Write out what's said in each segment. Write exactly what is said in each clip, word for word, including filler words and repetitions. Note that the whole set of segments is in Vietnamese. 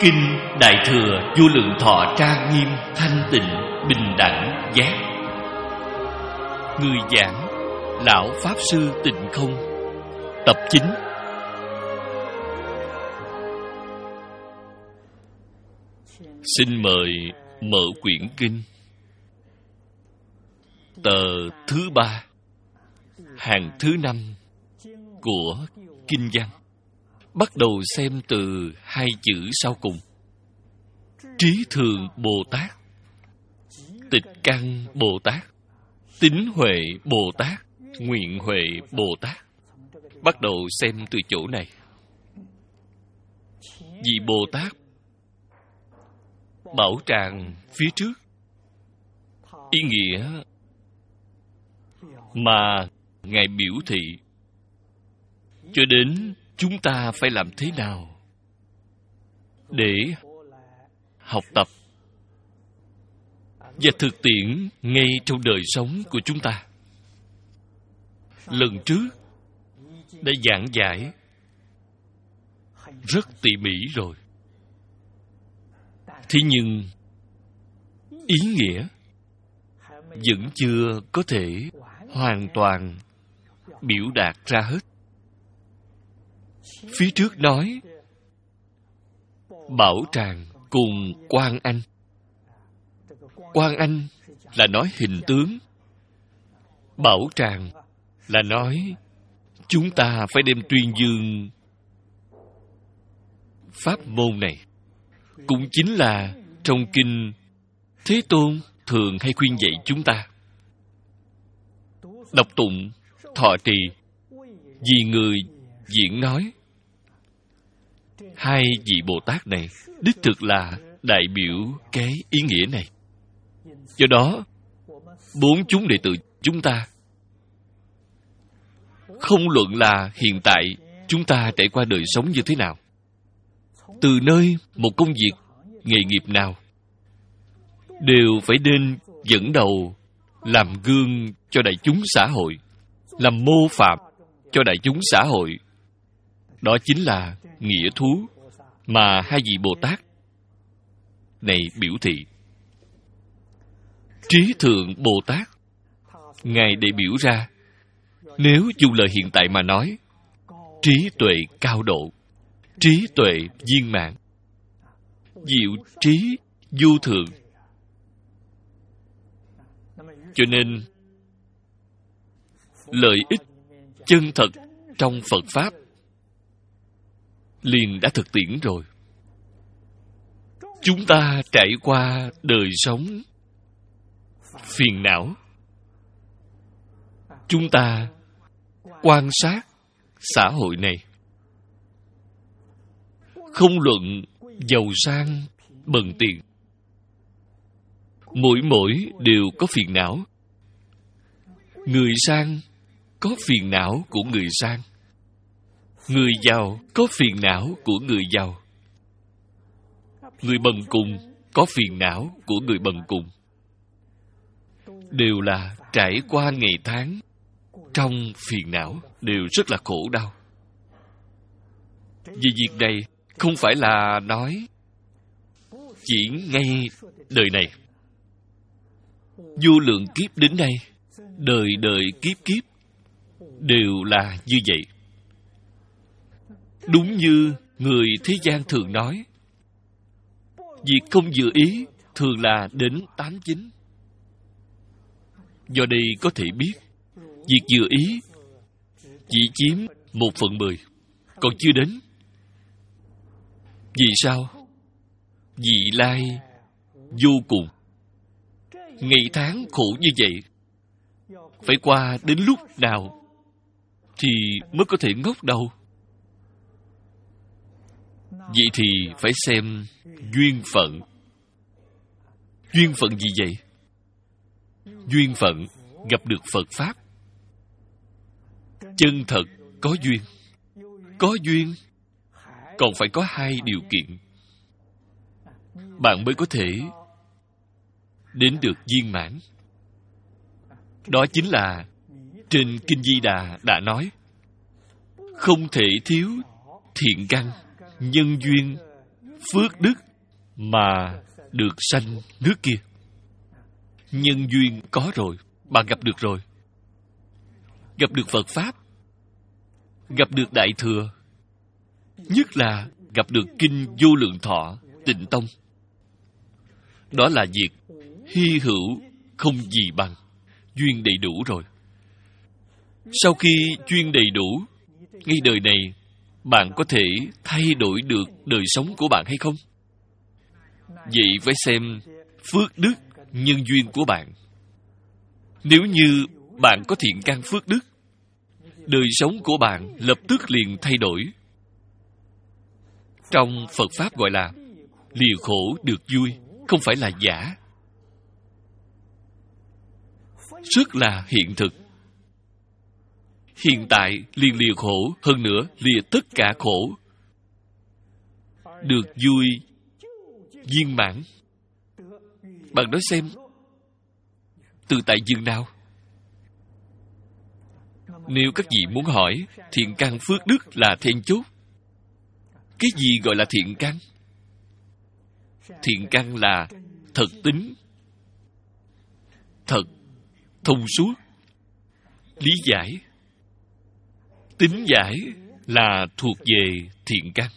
Kinh Đại Thừa Vô Lượng Thọ trang nghiêm, thanh tịnh, bình đẳng, giác. Người giảng Lão Pháp Sư Tịnh Không. Tập chín. Xin mời mở quyển kinh. Tờ thứ ba, hàng thứ năm của kinh văn. Bắt đầu xem từ hai chữ sau cùng. Trí Thường Bồ Tát, Tịch Căn Bồ Tát, Tín Huệ Bồ Tát, Nguyện Huệ Bồ Tát. Bắt đầu xem từ chỗ này. Vị Bồ Tát bảo tràng phía trước, ý nghĩa mà Ngài biểu thị cho đến chúng ta phải làm thế nào để học tập và thực tiễn ngay trong đời sống của chúng ta. Lần trước đã giảng giải rất tỉ mỉ rồi. Thế nhưng ý nghĩa vẫn chưa có thể hoàn toàn biểu đạt ra hết. Phía trước nói Bảo Tràng cùng Quan Anh. Quan Anh là nói hình tướng, Bảo Tràng là nói chúng ta phải đem tuyên dương pháp môn này. Cũng chính là trong kinh Thế Tôn thường hay khuyên dạy chúng ta đọc tụng, thọ trì, vì người diễn nói. Hai vị Bồ Tát này đích thực là đại biểu cái ý nghĩa này. Do đó, bốn chúng đệ tử chúng ta, không luận là hiện tại chúng ta trải qua đời sống như thế nào, từ nơi một công việc, nghề nghiệp nào, đều phải nên dẫn đầu làm gương cho đại chúng xã hội, làm mô phạm cho đại chúng xã hội. Đó chính là nghĩa thú mà hai vị Bồ Tát này biểu thị. Trí Thượng Bồ Tát, Ngài để biểu ra, nếu dùng lời hiện tại mà nói, trí tuệ cao độ, trí tuệ viên mãn, diệu trí vô thượng. Cho nên lợi ích chân thật trong Phật Pháp liền đã thực tiễn rồi. Chúng ta trải qua đời sống phiền não, chúng ta quan sát xã hội này, không luận giàu sang bần tiền, mỗi mỗi đều có phiền não. Người sang có phiền não của người sang, người giàu có phiền não của người giàu, người bần cùng có phiền não của người bần cùng. Đều là trải qua ngày tháng trong phiền não, đều rất là khổ đau. Vì việc này không phải là nói chỉ ngay đời này. Vô lượng kiếp đến nay, đời đời kiếp kiếp đều là như vậy. Đúng như người thế gian thường nói, việc không vừa ý thường là đến tám chín. Do đây có thể biết, việc vừa ý chỉ chiếm một phần mười, còn chưa đến. Vì sao? Vị lai vô cùng. Ngày tháng khổ như vậy, phải qua đến lúc nào thì mới có thể ngóc đầu? Vậy thì phải xem duyên phận. Duyên phận gì vậy? Duyên phận gặp được Phật Pháp. Chân thật có duyên. Có duyên còn phải có hai điều kiện, bạn mới có thể đến được viên mãn. Đó chính là trên Kinh Di Đà đã nói, không thể thiếu thiện căn, nhân duyên, phước đức mà được sanh nước kia. Nhân duyên có rồi, bạn gặp được rồi. Gặp được Phật Pháp, gặp được Đại Thừa, nhất là gặp được Kinh Vô Lượng Thọ Tịnh Tông. Đó là việc hy hữu không gì bằng. Duyên đầy đủ rồi. Sau khi duyên đầy đủ, ngay đời này, bạn có thể thay đổi được đời sống của bạn hay không? Vậy phải xem phước đức, nhân duyên của bạn. Nếu như bạn có thiện căn phước đức, đời sống của bạn lập tức liền thay đổi. Trong Phật Pháp gọi là lìa khổ được vui, không phải là giả. Rất là hiện thực. Hiện tại liền lìa khổ, hơn nữa lìa tất cả khổ, được vui viên mãn. Bạn nói xem, từ tại dường nào? Nếu các vị muốn hỏi, thiện căn phước đức là then chốt. Cái gì gọi là thiện căn? Thiện căn là thật tính, thật, thông suốt, lý giải. Tính giải là thuộc về thiện căn.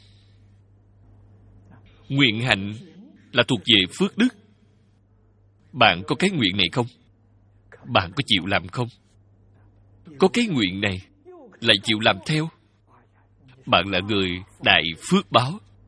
Nguyện hạnh là thuộc về phước đức. Bạn có cái nguyện này không? Bạn có chịu làm không? Có cái nguyện này, lại chịu làm theo. Bạn là người đại phước báo.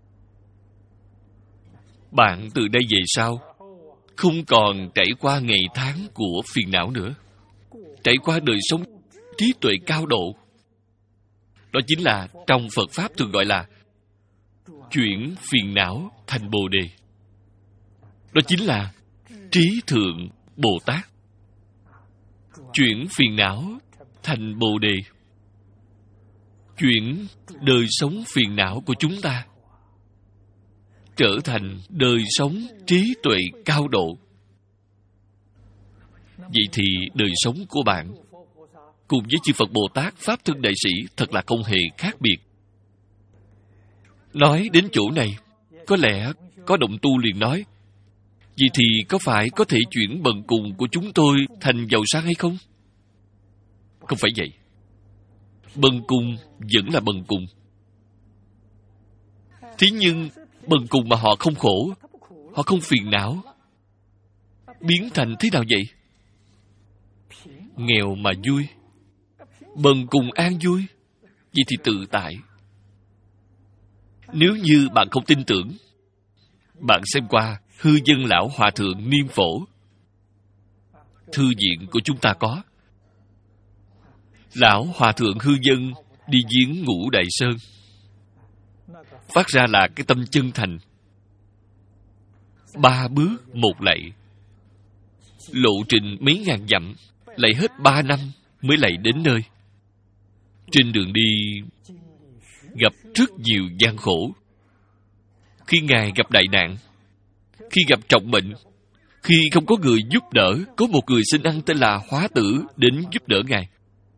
Bạn từ đây về sau không còn trải qua ngày tháng của phiền não nữa, trải qua đời sống trí tuệ cao độ. Đó chính là trong Phật Pháp thường gọi là chuyển phiền não thành Bồ Đề. Đó chính là trí thượng Bồ Tát. Chuyển phiền não thành Bồ Đề. Chuyển đời sống phiền não của chúng ta trở thành đời sống trí tuệ cao độ. Vậy thì đời sống của bạn cùng với chư Phật Bồ Tát, Pháp Thân Đại Sĩ thật là không hề khác biệt. Nói đến chỗ này, có lẽ có đồng tu liền nói, vậy thì có phải có thể chuyển bần cùng của chúng tôi thành giàu sang hay không? Không phải vậy. Bần cùng vẫn là bần cùng. Thế nhưng bần cùng mà họ không khổ, họ không phiền não, biến thành thế nào vậy? Nghèo mà vui, bần cùng an vui, vậy thì tự tại. Nếu như bạn không tin tưởng, bạn xem qua Hư Dân Lão Hòa Thượng Niêm Phổ. Thư viện của chúng ta có. Lão Hòa Thượng Hư Dân đi viếng Ngũ Đại Sơn, phát ra là cái tâm chân thành. Ba bước một lạy, lộ trình mấy ngàn dặm, lạy hết ba năm mới lạy đến nơi. Trên đường đi gặp rất nhiều gian khổ. Khi Ngài gặp đại nạn, khi gặp trọng bệnh, khi không có người giúp đỡ, có một người xin ăn tên là Hóa Tử đến giúp đỡ Ngài.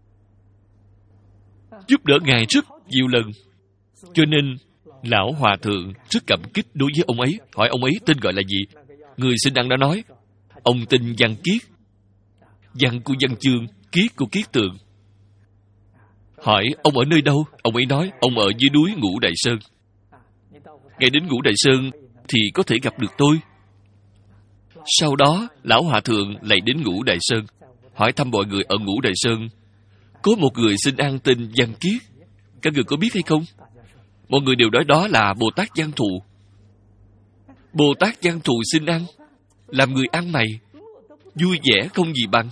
Giúp đỡ Ngài rất nhiều lần. Cho nên Lão Hòa Thượng rất cảm kích đối với ông ấy. Hỏi ông ấy tên gọi là gì? Người xin ăn đã nói, ông tên Văn Kiết. Văn của Văn Chương, Kiết của Kiết Tường. Hỏi ông ở nơi đâu? Ông ấy nói ông ở dưới núi Ngũ Đại Sơn. Ngay đến Ngũ Đại Sơn thì có thể gặp được tôi. Sau đó Lão Hòa Thượng lại đến Ngũ Đại Sơn, hỏi thăm mọi người ở Ngũ Đại Sơn. Có một người xin ăn tên Văn Kiết, các người có biết hay không? Mọi người đều nói đó là Bồ Tát Văn Thù. Bồ Tát Văn Thù xin ăn, làm người ăn mày, vui vẻ không gì bằng,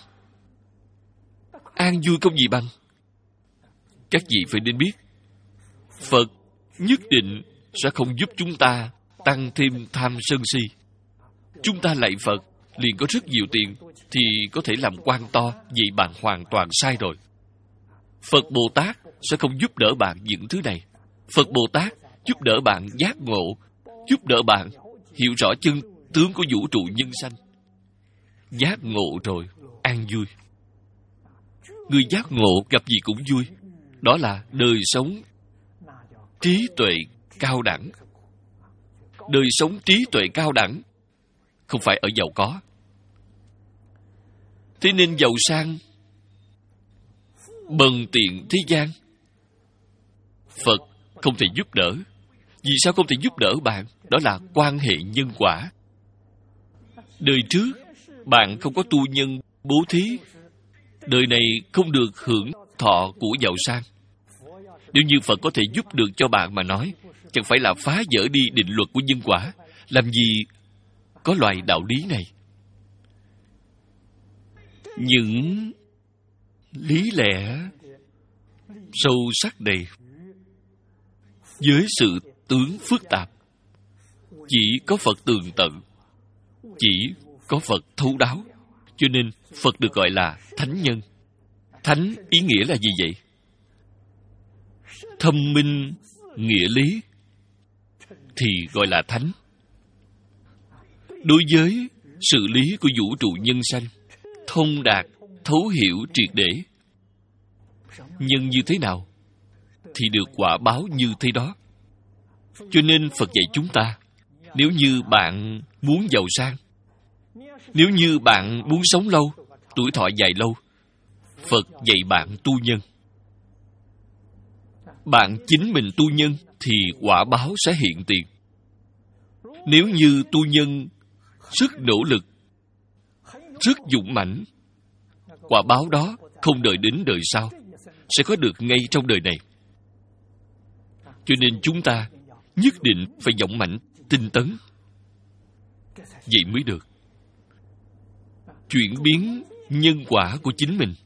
an vui không gì bằng. Các vị phải nên biết, Phật nhất định sẽ không giúp chúng ta tăng thêm tham sân si. Chúng ta lạy Phật liền có rất nhiều tiền thì có thể làm quan to, vậy bạn hoàn toàn sai rồi. Phật Bồ Tát sẽ không giúp đỡ bạn những thứ này. Phật Bồ Tát giúp đỡ bạn giác ngộ, giúp đỡ bạn hiểu rõ chân tướng của vũ trụ nhân sanh. Giác ngộ rồi, an vui. Người giác ngộ gặp gì cũng vui. Đó là đời sống trí tuệ cao đẳng. đời sống trí tuệ cao đẳng, không phải ở giàu có. Thế nên giàu sang, bần tiện thế gian, Phật không thể giúp đỡ. Vì sao không thể giúp đỡ bạn? Đó là quan hệ nhân quả. Đời trước, bạn không có tu nhân bố thí, đời này không được hưởng thọ của giàu sang. Nếu như Phật có thể giúp được cho bạn mà nói, chẳng phải là phá vỡ đi định luật của nhân quả. Làm gì có loại đạo lý này? Những lý lẽ sâu sắc này với sự tướng phức tạp, chỉ có Phật tường tận, chỉ có Phật thấu đáo. Cho nên Phật được gọi là thánh nhân. Thánh ý nghĩa là gì vậy? Thâm minh nghĩa lý thì gọi là thánh. Đối với sự lý của vũ trụ nhân sanh, thông đạt, thấu hiểu triệt để. Nhân như thế nào thì được quả báo như thế đó. Cho nên Phật dạy chúng ta, nếu như bạn muốn giàu sang, nếu như bạn muốn sống lâu, tuổi thọ dài lâu, Phật dạy bạn tu nhân. Bạn chính mình tu nhân thì quả báo sẽ hiện tiền. Nếu như tu nhân rất nỗ lực, rất dũng mãnh, quả báo đó không đợi đến đời sau, sẽ có được ngay trong đời này. Cho nên chúng ta nhất định phải dũng mãnh, tinh tấn, vậy mới được. Chuyển biến nhân quả của chính mình.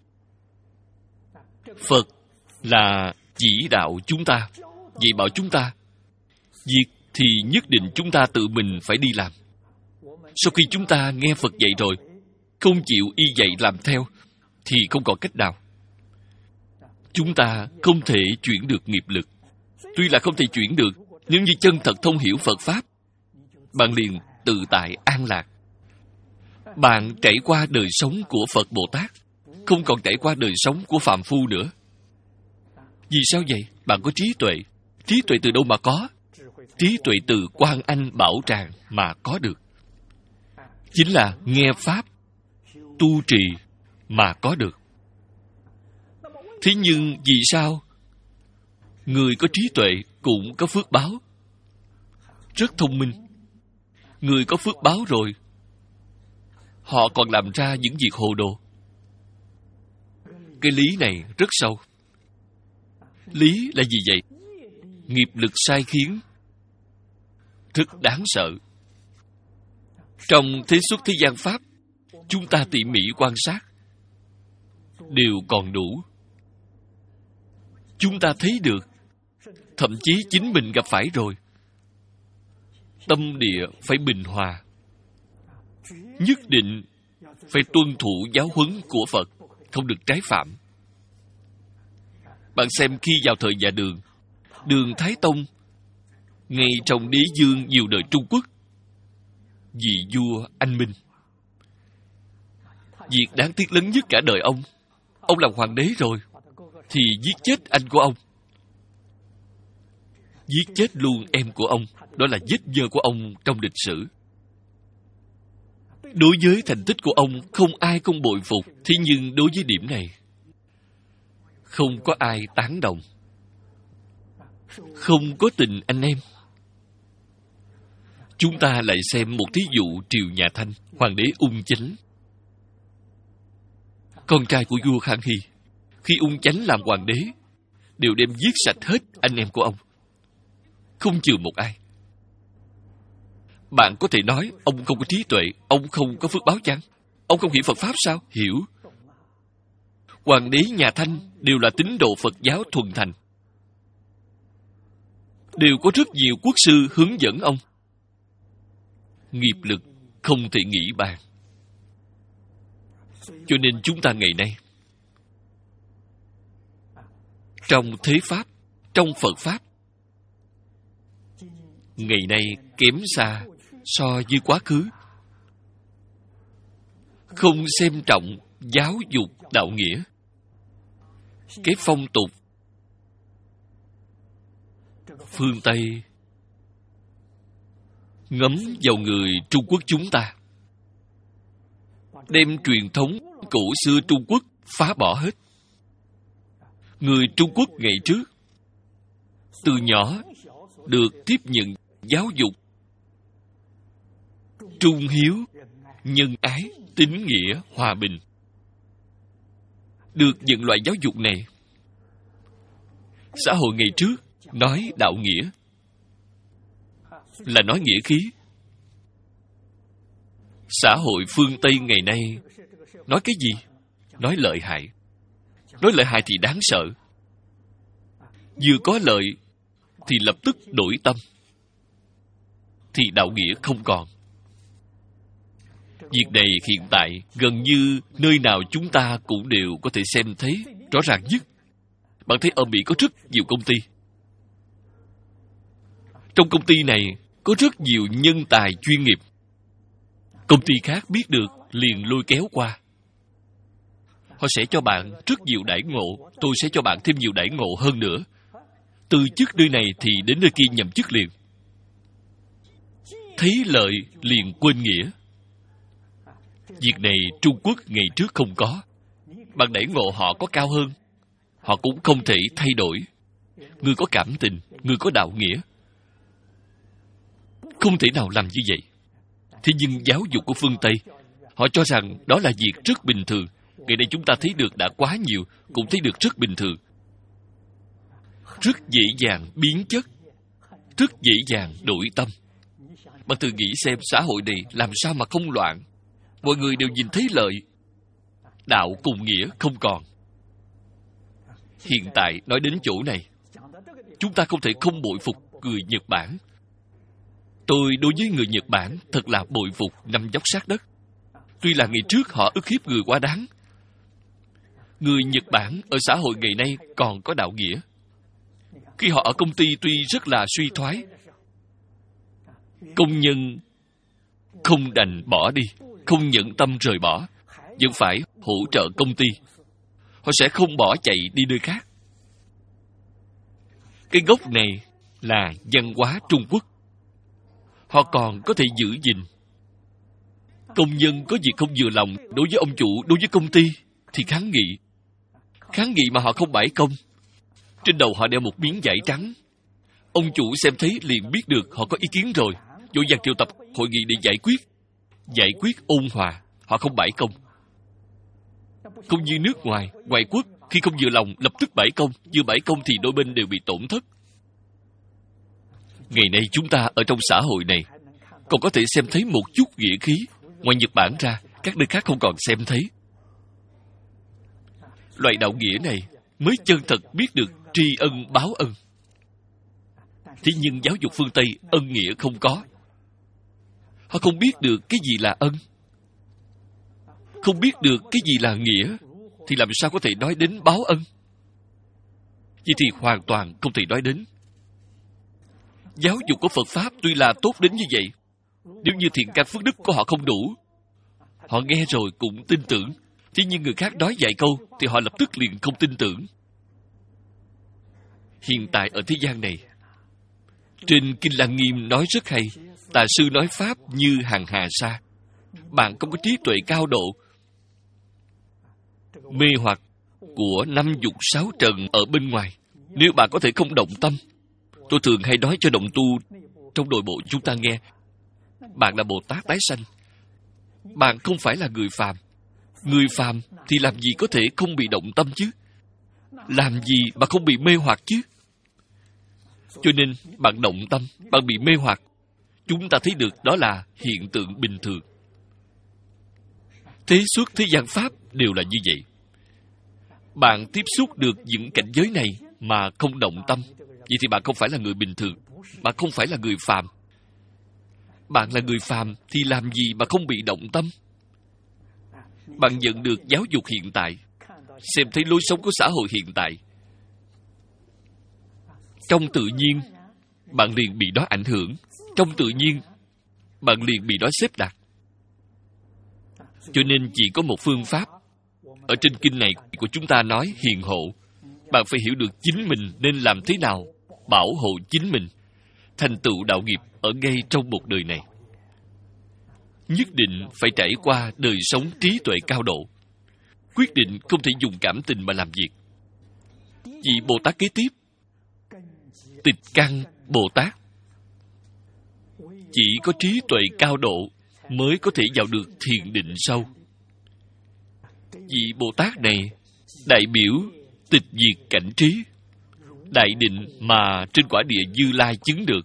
Phật là chỉ đạo chúng ta, dạy bảo chúng ta. Việc thì nhất định chúng ta tự mình phải đi làm. Sau khi chúng ta nghe Phật dạy rồi, không chịu y dạy làm theo, thì không còn cách nào. Chúng ta không thể chuyển được nghiệp lực. Tuy là không thể chuyển được, nếu như chân thật thông hiểu Phật Pháp, bạn liền tự tại an lạc. Bạn trải qua đời sống của Phật Bồ Tát, không còn trải qua đời sống của phàm phu nữa. Vì sao vậy? Bạn có trí tuệ. Trí tuệ từ đâu mà có? Trí tuệ từ Quan Anh Bảo Tràng mà có được. Chính là nghe Pháp, tu trì mà có được. Thế nhưng vì sao người có trí tuệ cũng có phước báo? Rất thông minh. Người có phước báo rồi, họ còn làm ra những việc hồ đồ. Cái lý này rất sâu. Lý là gì vậy? Nghiệp lực sai khiến rất đáng sợ. Trong thế xuất thế gian Pháp, chúng ta tỉ mỉ quan sát, đều còn đủ. Chúng ta thấy được, thậm chí chính mình gặp phải rồi. Tâm địa phải bình hòa, nhất định phải tuân thủ giáo huấn của Phật, không được trái phạm. Bạn xem khi vào thời nhà Đường, Đường Thái Tông, ngay trong đế dương nhiều đời Trung Quốc, vị vua anh minh. Việc đáng tiếc lớn nhất cả đời ông, ông làm hoàng đế rồi, thì giết chết anh của ông. Giết chết luôn em của ông, đó là vết nhơ của ông trong lịch sử. Đối với thành tích của ông, không ai không bội phục. Thế nhưng đối với điểm này, không có ai tán đồng. Không có tình anh em. Chúng ta lại xem một thí dụ triều nhà Thanh, hoàng đế Ung Chánh. Con trai của vua Khang Hy, khi Ung Chánh làm hoàng đế, đều đem giết sạch hết anh em của ông, không chừa một ai. Bạn có thể nói ông không có trí tuệ, ông không có phước báo chăng? Ông không hiểu Phật Pháp sao? Hiểu. Hoàng đế nhà Thanh đều là tín đồ Phật giáo thuần thành, đều có rất nhiều quốc sư hướng dẫn ông. Nghiệp lực không thể nghĩ bàn. Cho nên chúng ta ngày nay, trong thế Pháp, trong Phật Pháp, ngày nay kém xa so với quá khứ. Không xem trọng giáo dục đạo nghĩa. Cái phong tục phương Tây ngấm vào người Trung Quốc chúng ta, đem truyền thống cổ xưa Trung Quốc phá bỏ hết. Người Trung Quốc ngày trước từ nhỏ được tiếp nhận giáo dục trung hiếu, nhân ái, tín nghĩa, hòa bình. Được nhận loại giáo dục này, xã hội ngày trước nói đạo nghĩa là nói nghĩa khí. Xã hội phương Tây ngày nay nói cái gì? Nói lợi hại. Nói lợi hại thì đáng sợ. Vừa có lợi thì lập tức đổi tâm, thì đạo nghĩa không còn. Việc này hiện tại gần như nơi nào chúng ta cũng đều có thể xem thấy rõ ràng nhất. Bạn thấy ở Mỹ có rất nhiều công ty. Trong công ty này có rất nhiều nhân tài chuyên nghiệp. Công ty khác biết được liền lôi kéo qua. Họ sẽ cho bạn rất nhiều đãi ngộ. Tôi sẽ cho bạn thêm nhiều đãi ngộ hơn nữa. Từ chức nơi này thì đến nơi kia nhậm chức liền. Thấy lợi liền quên nghĩa. Việc này Trung Quốc ngày trước không có. Bạn đãi ngộ họ có cao hơn, họ cũng không thể thay đổi. Người có cảm tình, người có đạo nghĩa, không thể nào làm như vậy. Thế nhưng giáo dục của phương Tây, họ cho rằng đó là việc rất bình thường. Ngày nay chúng ta thấy được đã quá nhiều, cũng thấy được rất bình thường. Rất dễ dàng biến chất, rất dễ dàng đổi tâm. Bạn thử nghĩ xem xã hội này làm sao mà không loạn. Mọi người đều nhìn thấy lợi. Đạo cùng nghĩa không còn. Hiện tại nói đến chỗ này, chúng ta không thể không bội phục người Nhật Bản. Tôi đối với người Nhật Bản thật là bội phục nằm dốc sát đất. Tuy là ngày trước họ ức hiếp người quá đáng, người Nhật Bản ở xã hội ngày nay còn có đạo nghĩa. Khi họ ở công ty tuy rất là suy thoái, công nhân không đành bỏ đi, không nhận tâm rời bỏ, vẫn phải hỗ trợ công ty. Họ sẽ không bỏ chạy đi nơi khác. Cái gốc này là văn hóa Trung Quốc. Họ còn có thể giữ gìn. Công nhân có việc không vừa lòng đối với ông chủ, đối với công ty thì kháng nghị. Kháng nghị mà họ không bãi công. Trên đầu họ đeo một miếng vải trắng. Ông chủ xem thấy liền biết được họ có ý kiến rồi, vội vàng triệu tập hội nghị để giải quyết. Giải quyết ôn hòa, họ không bãi công. Không như nước ngoài, ngoại quốc, khi không vừa lòng lập tức bãi công, vừa bãi công thì đôi bên đều bị tổn thất. Ngày nay chúng ta ở trong xã hội này còn có thể xem thấy một chút nghĩa khí. Ngoài Nhật Bản ra, các nơi khác không còn xem thấy. Loại đạo nghĩa này mới chân thật biết được tri ân báo ân. Thế nhưng giáo dục phương Tây ân nghĩa không có. Họ không biết được cái gì là ân, không biết được cái gì là nghĩa, thì làm sao có thể nói đến báo ân? Vậy thì hoàn toàn không thể nói đến. Giáo dục của Phật Pháp tuy là tốt đến như vậy, nếu như thiện căn phước đức của họ không đủ, họ nghe rồi cũng tin tưởng. Thế nhưng người khác nói vài câu thì họ lập tức liền không tin tưởng. Hiện tại ở thế gian này, trên Kinh Lăng Nghiêm nói rất hay, tà sư nói Pháp như hàng hà sa. Bạn không có trí tuệ cao độ, mê hoặc của năm dục sáu trần ở bên ngoài. Nếu bạn có thể không động tâm, tôi thường hay nói cho đồng tu trong nội bộ chúng ta nghe, bạn là Bồ Tát tái sanh. Bạn không phải là người phàm. Người phàm thì làm gì có thể không bị động tâm chứ? Làm gì mà không bị mê hoặc chứ? Cho nên bạn động tâm, bạn bị mê hoặc, chúng ta thấy được đó là hiện tượng bình thường. Thế suốt thế gian Pháp đều là như vậy. Bạn tiếp xúc được những cảnh giới này mà không động tâm, vậy thì bạn không phải là người bình thường. Bạn không phải là người phàm. Bạn là người phàm thì làm gì mà không bị động tâm? Bạn nhận được giáo dục hiện tại, xem thấy lối sống của xã hội hiện tại, trong tự nhiên bạn liền bị nó ảnh hưởng. Trong tự nhiên bạn liền bị nó xếp đặt. Cho nên chỉ có một phương pháp. Ở trên kinh này của chúng ta nói hiền hộ. Bạn phải hiểu được chính mình nên làm thế nào bảo hộ chính mình. thành tựu đạo nghiệp ở ngay trong một đời này. Nhất định phải trải qua đời sống trí tuệ cao độ. Quyết định không thể dùng cảm tình mà làm việc. Vị Bồ Tát kế tiếp, Tịch Căn Bồ Tát, chỉ có trí tuệ cao độ mới có thể vào được thiền định sâu. Vị Bồ Tát này đại biểu tịch diệt cảnh trí, đại định mà trên quả địa Như Lai chứng được.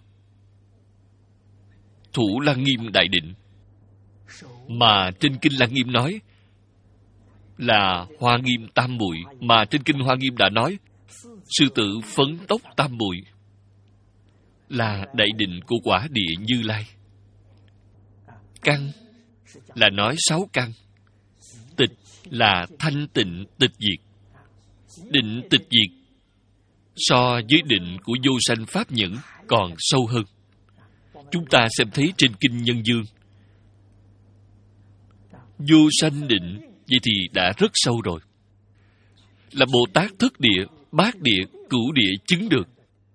Thủ Lăng Nghiêm đại định mà trên kinh Lăng Nghiêm nói là Hoa Nghiêm tam muội, mà trên kinh Hoa Nghiêm đã nói sư tử phấn tốc tam muội là đại định của quả địa Như Lai. Căn là nói sáu căn. Tịch là thanh tịnh tịch diệt. Định tịch diệt so với định của vô sanh pháp nhẫn còn sâu hơn. Chúng ta xem thấy trên kinh Nhân Dương, vô sanh định vậy thì đã rất sâu rồi. Là Bồ Tát thất địa, bát địa, cửu địa chứng được.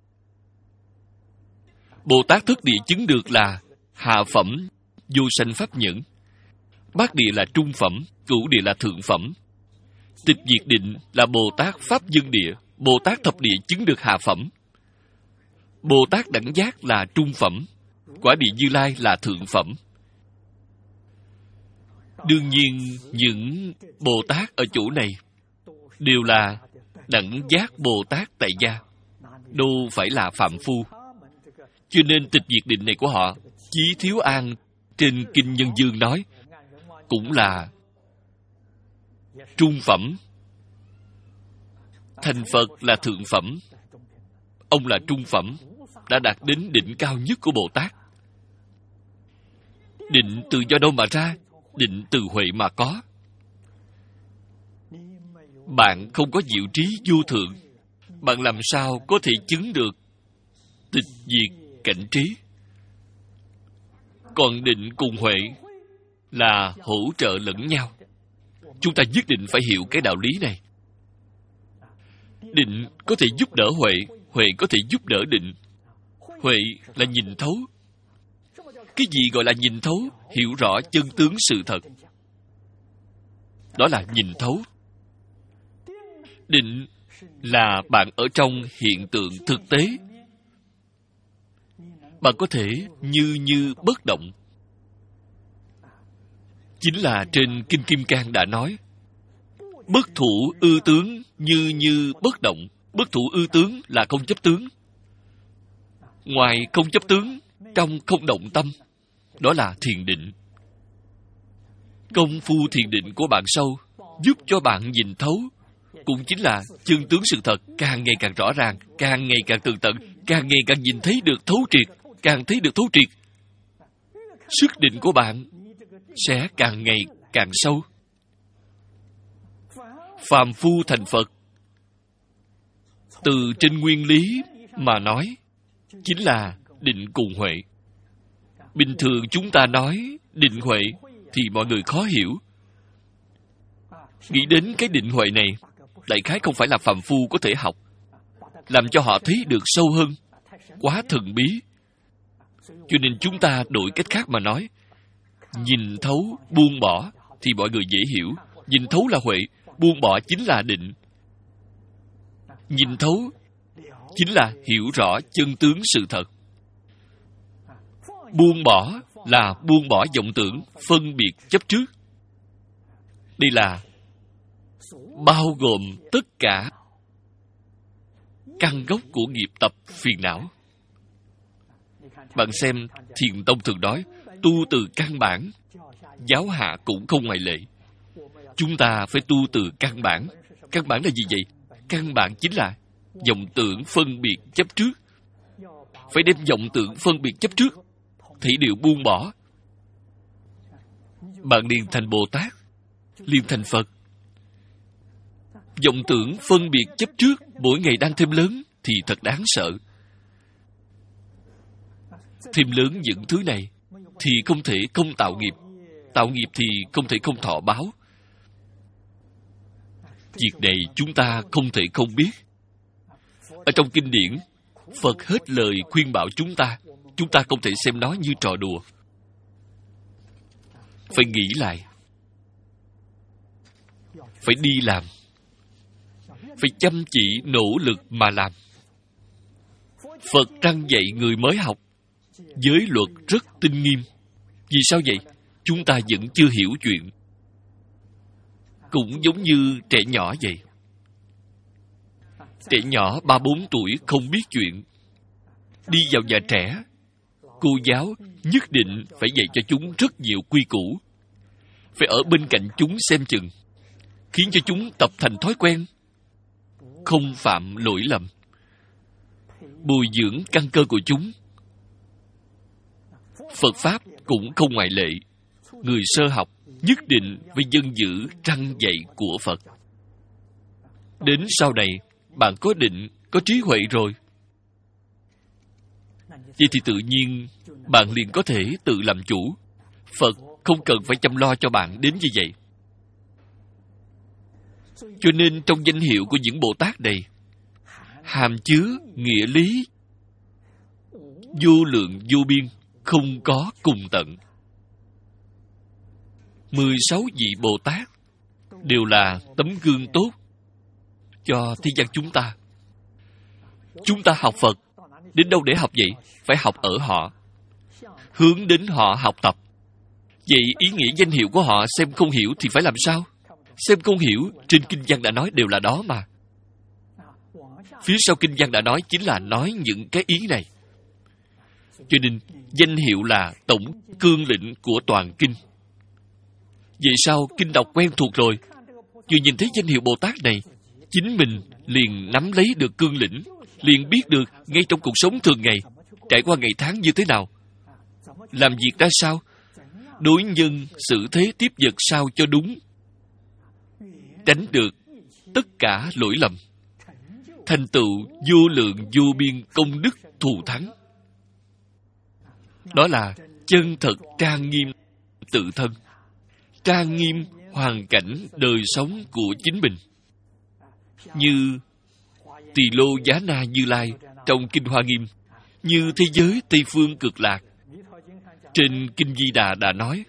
Bồ Tát thất địa chứng được là hạ phẩm vô sanh pháp nhẫn, bát địa là trung phẩm, cửu địa là thượng phẩm. Tịch diệt định là Bồ Tát pháp dân địa, Bồ Tát thập địa chứng được hạ phẩm. Bồ Tát đẳng giác là trung phẩm, quả địa Như Lai là thượng phẩm. Đương nhiên những Bồ Tát ở chỗ này đều là đẳng giác Bồ Tát tại gia, đâu phải là phạm phu. Cho nên tịch diệt định này của họ, Chí Thiếu An trên kinh Nhân Dương nói cũng là trung phẩm. Thành Phật là thượng phẩm, ông là trung phẩm, đã đạt đến đỉnh cao nhất của Bồ Tát. Định từ do đâu mà ra? Định từ huệ mà có. Bạn không có diệu trí vô thượng, bạn làm sao có thể chứng được tịch diệt cảnh trí? Còn định cùng huệ là hỗ trợ lẫn nhau. Chúng ta nhất định phải hiểu cái đạo lý này. Định có thể giúp đỡ huệ, huệ có thể giúp đỡ định. Huệ là nhìn thấu. Cái gì gọi là nhìn thấu? Hiểu rõ chân tướng sự thật. Đó là nhìn thấu. Định là bạn ở trong hiện tượng thực tế. Bạn có thể như như bất động. Chính là trên Kinh Kim Cang đã nói, bất thủ ư tướng như như bất động. Bất thủ ư tướng là không chấp tướng. Ngoài không chấp tướng, trong không động tâm. Đó là thiền định. Công phu thiền định của bạn sâu, giúp cho bạn nhìn thấu, cũng chính là chân tướng sự thật càng ngày càng rõ ràng, càng ngày càng tường tận, càng ngày càng nhìn thấy được thấu triệt, càng thấy được thấu triệt. Sức định của bạn sẽ càng ngày càng sâu. Phàm phu thành Phật, từ trên nguyên lý mà nói, chính là định cùng huệ. Bình thường chúng ta nói định huệ thì mọi người khó hiểu. Nghĩ đến cái định huệ này, đại khái không phải là phàm phu có thể học, làm cho họ thấy được sâu hơn, quá thần bí. Cho nên chúng ta đổi cách khác mà nói, nhìn thấu, buông bỏ thì mọi người dễ hiểu. Nhìn thấu là huệ, buông bỏ chính là định. Nhìn thấu chính là hiểu rõ chân tướng sự thật. Buông bỏ là buông bỏ vọng tưởng, phân biệt chấp trước. Đây là bao gồm tất cả căn gốc của nghiệp tập phiền não. Bạn xem Thiền Tông thường nói, tu từ căn bản, giáo hạ cũng không ngoại lệ. Chúng ta phải tu từ căn bản. Căn bản là gì vậy? Căn bản chính là vọng tưởng phân biệt chấp trước. Phải đem vọng tưởng phân biệt chấp trước thì đều buông bỏ. Bạn liền thành Bồ Tát, liền thành Phật. Vọng tưởng phân biệt chấp trước mỗi ngày đang thêm lớn thì thật đáng sợ. Thêm lớn những thứ này thì không thể không tạo nghiệp. Tạo nghiệp thì không thể không thọ báo. Việc này chúng ta không thể không biết. Ở trong kinh điển, Phật hết lời khuyên bảo chúng ta, chúng ta không thể xem nó như trò đùa. Phải nghĩ lại. Phải đi làm. Phải chăm chỉ nỗ lực mà làm. Phật răn dạy người mới học. Giới luật rất tinh nghiêm. Vì sao vậy? Chúng ta vẫn chưa hiểu chuyện. Cũng giống như trẻ nhỏ vậy. Trẻ nhỏ ba bốn tuổi không biết chuyện. Đi vào nhà trẻ, cô giáo nhất định phải dạy cho chúng rất nhiều quy củ. Phải ở bên cạnh chúng xem chừng, khiến cho chúng tập thành thói quen, không phạm lỗi lầm. Bồi dưỡng căn cơ của chúng. Phật Pháp cũng không ngoại lệ. Người sơ học nhất định phải dân giữ răn dạy của Phật. Đến sau này, bạn có định, có trí huệ rồi. Vậy thì tự nhiên, bạn liền có thể tự làm chủ. Phật không cần phải chăm lo cho bạn đến như vậy. Cho nên trong danh hiệu của những Bồ Tát này, hàm chứa nghĩa lý vô lượng vô biên, không có cùng tận. Mười sáu vị Bồ Tát đều là tấm gương tốt cho thế gian chúng ta. Chúng ta học Phật, đến đâu để học vậy? Phải học ở họ, hướng đến họ học tập. Vậy ý nghĩa danh hiệu của họ xem không hiểu thì phải làm sao? Xem không hiểu, trên kinh văn đã nói đều là đó mà. Phía sau kinh văn đã nói chính là nói những cái ý này. Cho nên, danh hiệu là tổng cương lĩnh của toàn kinh. Vậy sao kinh đọc quen thuộc rồi, vừa nhìn thấy danh hiệu Bồ Tát này, chính mình liền nắm lấy được cương lĩnh, liền biết được ngay trong cuộc sống thường ngày, trải qua ngày tháng như thế nào, làm việc ra sao, đối nhân xử thế tiếp vật sao cho đúng, tránh được tất cả lỗi lầm, thành tựu vô lượng vô biên công đức thù thắng. Đó là chân thật trang nghiêm tự thân, trang nghiêm hoàn cảnh đời sống của chính mình. Như Tỳ Lô Giá Na Như Lai trong Kinh Hoa Nghiêm, như thế giới Tây Phương Cực Lạc. Trên Kinh Di Đà đã nói,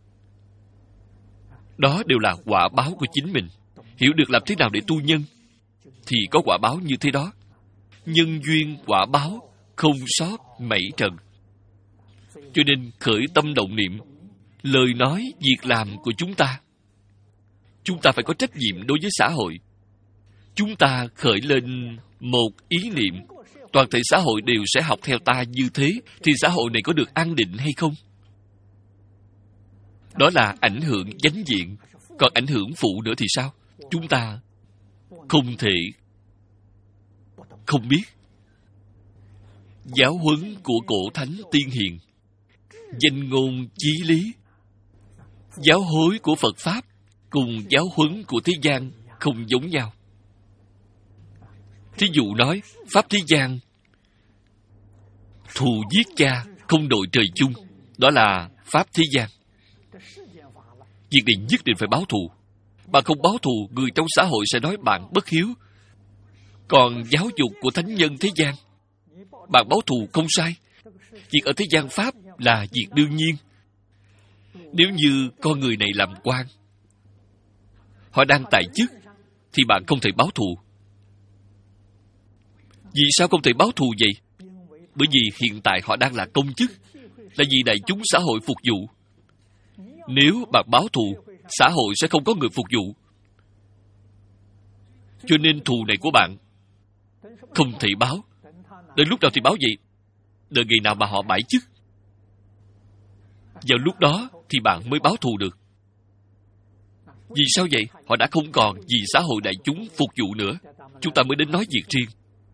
đó đều là quả báo của chính mình. Hiểu được làm thế nào để tu nhân, thì có quả báo như thế đó. Nhân duyên quả báo không sót mảy trần. Cho nên khởi tâm động niệm, lời nói, việc làm của chúng ta, chúng ta phải có trách nhiệm đối với xã hội. Chúng ta khởi lên một ý niệm, toàn thể xã hội đều sẽ học theo ta như thế, thì xã hội này có được an định hay không? Đó là ảnh hưởng chánh diện. Còn ảnh hưởng phụ nữa thì sao? Chúng ta không thể không biết. Giáo huấn của cổ thánh tiên hiền, danh ngôn chí lý, giáo hối của Phật Pháp cùng giáo huấn của thế gian không giống nhau. Thí dụ nói, Pháp thế gian thù giết cha không đội trời chung, đó là Pháp thế gian. Việc này nhất định phải báo thù. Bạn không báo thù, người trong xã hội sẽ nói bạn bất hiếu. Còn giáo dục của thánh nhân thế gian, bạn báo thù không sai. Việc ở thế gian Pháp là việc đương nhiên. Nếu như con người này làm quan, họ đang tại chức, thì bạn không thể báo thù. Vì sao không thể báo thù vậy? Bởi vì hiện tại họ đang là công chức, là vì đại chúng xã hội phục vụ. Nếu bạn báo thù, xã hội sẽ không có người phục vụ. Cho nên thù này của bạn không thể báo. Đến lúc nào thì báo vậy? Đợi ngày nào mà họ bãi chức, vào lúc đó thì bạn mới báo thù được. Vì sao vậy? Họ đã không còn vì xã hội đại chúng phục vụ nữa. Chúng ta mới đến nói việc riêng.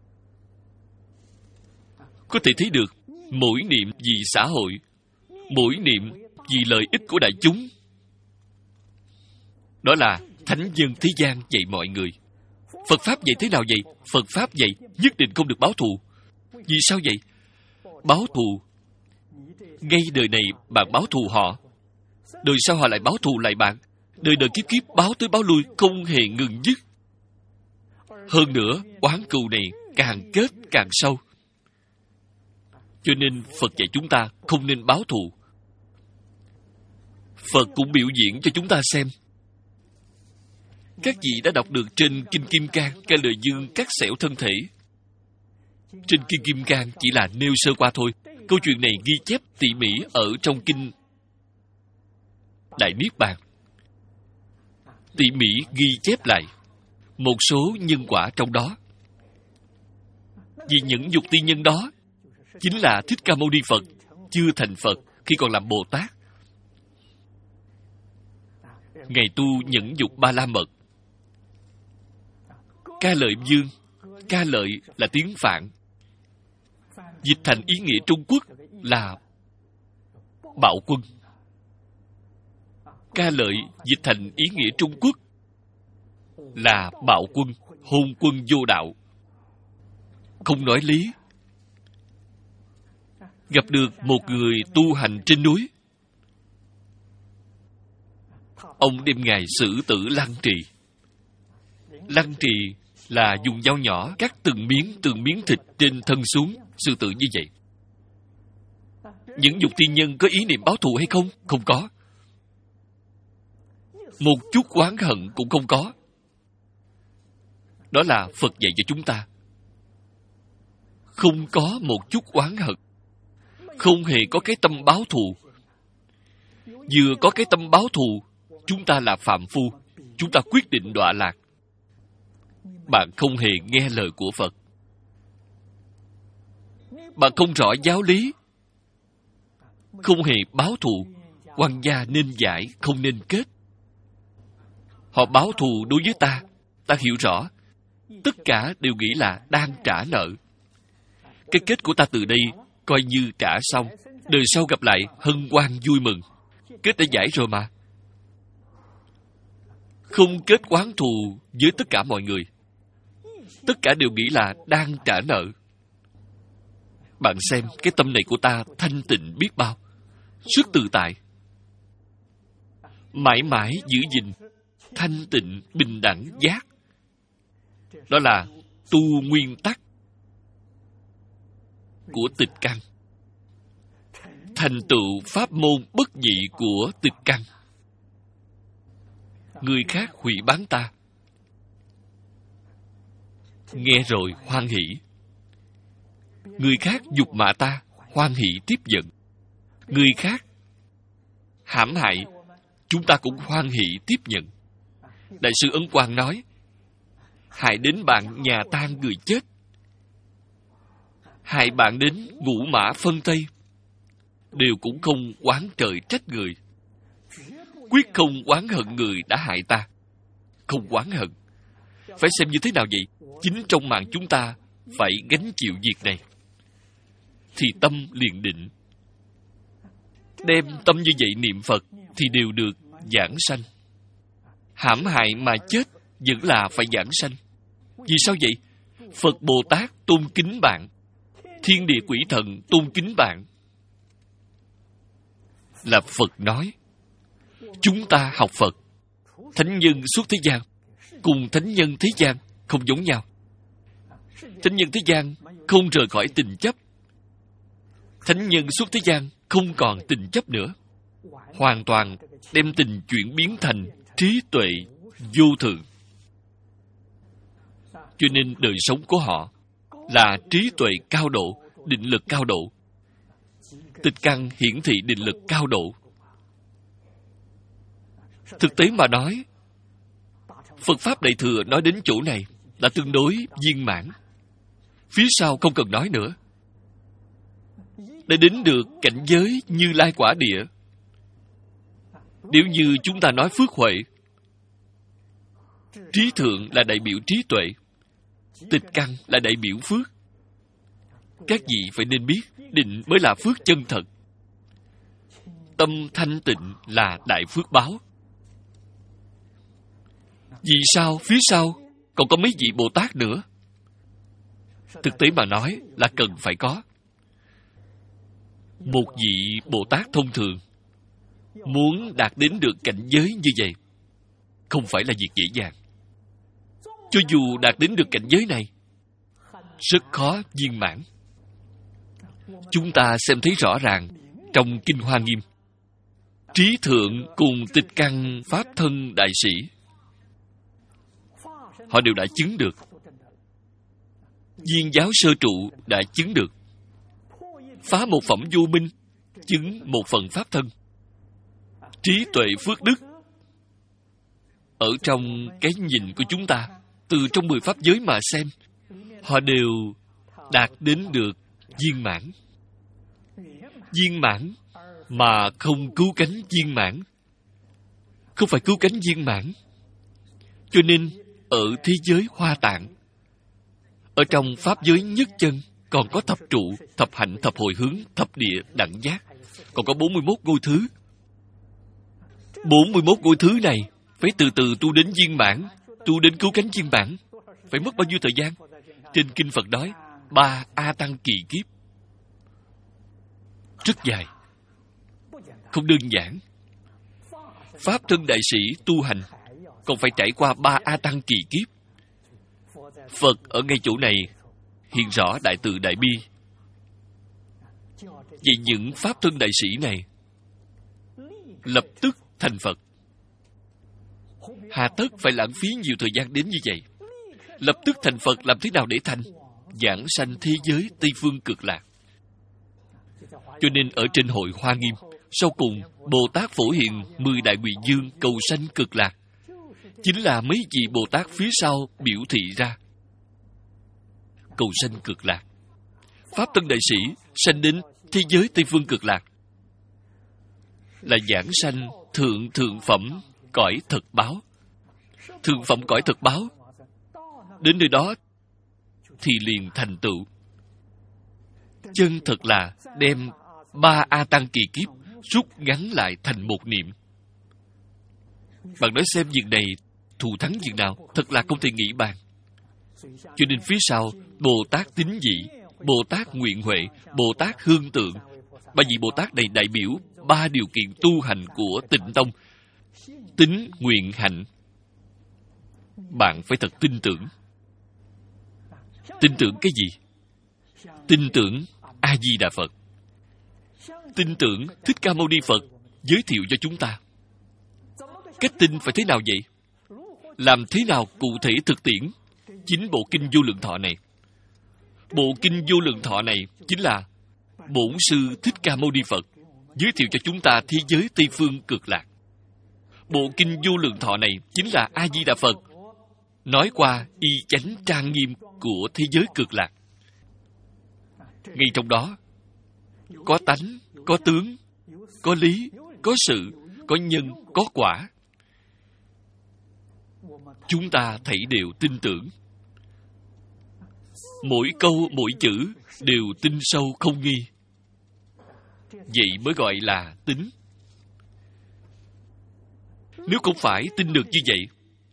Có thể thấy được, mỗi niệm vì xã hội, mỗi niệm vì lợi ích của đại chúng. Đó là thánh nhân thế gian dạy mọi người. Phật Pháp dạy thế nào vậy? Phật Pháp dạy nhất định không được báo thù. Vì sao vậy? Báo thù, ngay đời này bạn báo thù họ, đời sau họ lại báo thù lại bạn, đời đời kiếp kiếp báo tới báo lui không hề ngừng dứt. Hơn nữa, oán cừu này càng kết càng sâu. Cho nên Phật dạy chúng ta không nên báo thù. Phật cũng biểu diễn cho chúng ta xem. Các vị đã đọc được trên Kinh Kim Cang, Ca Lợi Dương cắt xẻo thân thể. Trên Kinh Kim Cang chỉ là nêu sơ qua thôi. Câu chuyện này ghi chép tỉ mỉ ở trong Kinh Đại Niết Bàn. Tỉ mỉ ghi chép lại một số nhân quả trong đó. Vì những dục tiên nhân đó chính là Thích Ca Mâu Ni Phật chưa thành Phật khi còn làm Bồ Tát. Ngài tu nhẫn dục ba la mật. Ca Lợi Dương, Ca Lợi là tiếng Phạn, dịch thành ý nghĩa Trung Quốc là bạo quân. Ca Lợi dịch thành ý nghĩa Trung Quốc là bạo quân, hôn quân vô đạo. Không nói lý. Gặp được một người tu hành trên núi, ông đem Ngài xử tử lăng trì. Lăng trì là dùng dao nhỏ cắt từng miếng từng miếng thịt trên thân xuống, xử tử như vậy. Những dục tiên nhân có ý niệm báo thù hay không? Không có. Một chút oán hận cũng không có. Đó là Phật dạy cho chúng ta. Không có một chút oán hận, không hề có cái tâm báo thù. Vừa có cái tâm báo thù, chúng ta là phàm phu, chúng ta quyết định đọa lạc. Bạn không hề nghe lời của Phật. Bạn không rõ giáo lý, không hề báo thù. Oan gia nên giải, không nên kết. Họ báo thù đối với ta, ta hiểu rõ, tất cả đều nghĩ là đang trả nợ. Cái kết của ta từ đây coi như trả xong, đời sau gặp lại hân hoan vui mừng. Kết đã giải rồi mà. Không kết oán thù với tất cả mọi người. Tất cả đều nghĩ là đang trả nợ. Bạn xem cái tâm này của ta thanh tịnh biết bao, rất tự tại. Mãi mãi giữ gìn thanh tịnh bình đẳng giác. Đó là tu nguyên tắc của tịch căn, thành tựu pháp môn bất nhị của tịch căn. Người khác hủy bán ta, nghe rồi hoan hỷ. Người khác nhục mạ ta, hoan hỷ tiếp nhận. Người khác hãm hại, chúng ta cũng hoan hỷ tiếp nhận. Đại sư Ấn Quang nói, hại đến bạn nhà tan người chết, hại bạn đến ngũ mã phân thây, đều cũng không oán trời trách người. Quyết không oán hận người đã hại ta. Không oán hận. Phải xem như thế nào vậy? Chính trong mạng chúng ta phải gánh chịu việc này, thì tâm liền định. Đem tâm như vậy niệm Phật thì đều được giảng sanh. Hãm hại mà chết vẫn là phải giảng sanh. Vì sao vậy? Phật Bồ Tát tôn kính bạn, thiên địa quỷ thần tôn kính bạn. Là Phật nói. Chúng ta học Phật, thánh nhân suốt thế gian cùng thánh nhân thế gian không giống nhau. Thánh nhân thế gian không rời khỏi tình chấp. Thánh nhân suốt thế gian không còn tình chấp nữa, hoàn toàn đem tình chuyển biến thành trí tuệ vô thượng. Cho nên đời sống của họ là trí tuệ cao độ, định lực cao độ. Tịch căn hiển thị định lực cao độ. Thực tế mà nói, Phật Pháp Đại Thừa nói đến chỗ này là tương đối viên mãn. Phía sau không cần nói nữa. Đã đến được cảnh giới Như Lai quả địa. Nếu như chúng ta nói phước huệ, trí thượng là đại biểu trí tuệ, tịch căn là đại biểu phước. Các vị phải nên biết, định mới là phước chân thật. Tâm thanh tịnh là đại phước báo. Vì sao phía sau còn có mấy vị Bồ Tát nữa? Thực tế mà nói là cần phải có. Một vị Bồ Tát thông thường muốn đạt đến được cảnh giới như vậy không phải là việc dễ dàng. Cho dù đạt đến được cảnh giới này, rất khó viên mãn. chúng ta xem thấy rõ ràng trong Kinh Hoa Nghiêm. Trí Thượng cùng Tịch Căn Pháp Thân Đại Sĩ, họ đều đã chứng được. Viên Giáo Sơ Trụ đã chứng được. Phá một phẩm vô minh, chứng một phần Pháp Thân. Trí tuệ phước đức, ở trong cái nhìn của chúng ta, từ trong mười pháp giới mà xem, họ đều đạt đến được viên mãn. Viên mãn mà không cứu cánh viên mãn, không phải cứu cánh viên mãn. Cho nên ở thế giới Hoa Tạng, ở trong pháp giới nhất chân, còn có thập trụ, thập hạnh, thập hồi hướng, thập địa, đẳng giác, còn có bốn mươi mốt ngôi thứ. bốn mươi mốt ngôi thứ này phải từ từ tu đến viên mãn, tu đến cứu cánh viên mãn, phải mất bao nhiêu thời gian? Trên kinh Phật nói ba A Tăng kỳ kiếp, rất dài, không đơn giản. Pháp thân đại sĩ tu hành còn phải trải qua ba A Tăng kỳ kiếp. Phật ở ngay chỗ này hiện rõ đại từ đại bi. Vậy những pháp thân đại sĩ này lập tức thành Phật, hà tất phải lãng phí nhiều thời gian đến như vậy? Lập tức thành Phật làm thế nào để thành? Giảng sanh thế giới Tây Phương Cực Lạc. Cho nên ở trên hội Hoa Nghiêm, sau cùng Bồ Tát phổ hiện mười đại nguyện dương cầu sanh Cực Lạc, chính là mấy vị Bồ Tát phía sau biểu thị ra. Cầu sanh Cực Lạc. Pháp thân đại sĩ sanh đến thế giới Tây Phương Cực Lạc là giảng sanh thượng thượng phẩm cõi thật báo. Thượng phẩm cõi thật báo, đến nơi đó thì liền thành tựu. Chân thật là đem ba A Tăng kỳ kiếp rút ngắn lại thành một niệm. Bạn nói xem việc này thù thắng việc nào, thật là không thể nghĩ bàn. Cho nên phía sau Bồ Tát Tín Dị, Bồ Tát Nguyện Huệ, Bồ Tát Hương Tượng, ba vị Bồ Tát này đại biểu ba điều kiện tu hành của Tịnh Tông: tín, nguyện, hạnh. Bạn phải thật tin tưởng. Tin tưởng cái gì? Tin tưởng A Di Đà Phật. Tin tưởng Thích Ca Mâu Ni Phật giới thiệu cho chúng ta. Cách tin phải thế nào vậy? Làm thế nào cụ thể thực tiễn? Chính bộ kinh Vô Lượng Thọ này. Bộ kinh Vô Lượng Thọ này chính là Bổn Sư Thích Ca Mâu Ni Phật giới thiệu cho chúng ta thế giới Tây Phương Cực Lạc. Bộ kinh Vô Lượng Thọ này chính là A Di Đà Phật nói qua y chánh trang nghiêm của thế giới Cực Lạc. Ngay trong đó có tánh, có tướng, có lý, có sự, có nhân, có quả. Chúng ta thảy đều tin tưởng. Mỗi câu, mỗi chữ đều tin sâu không nghi. Vậy mới gọi là tín. Nếu không phải tin được như vậy,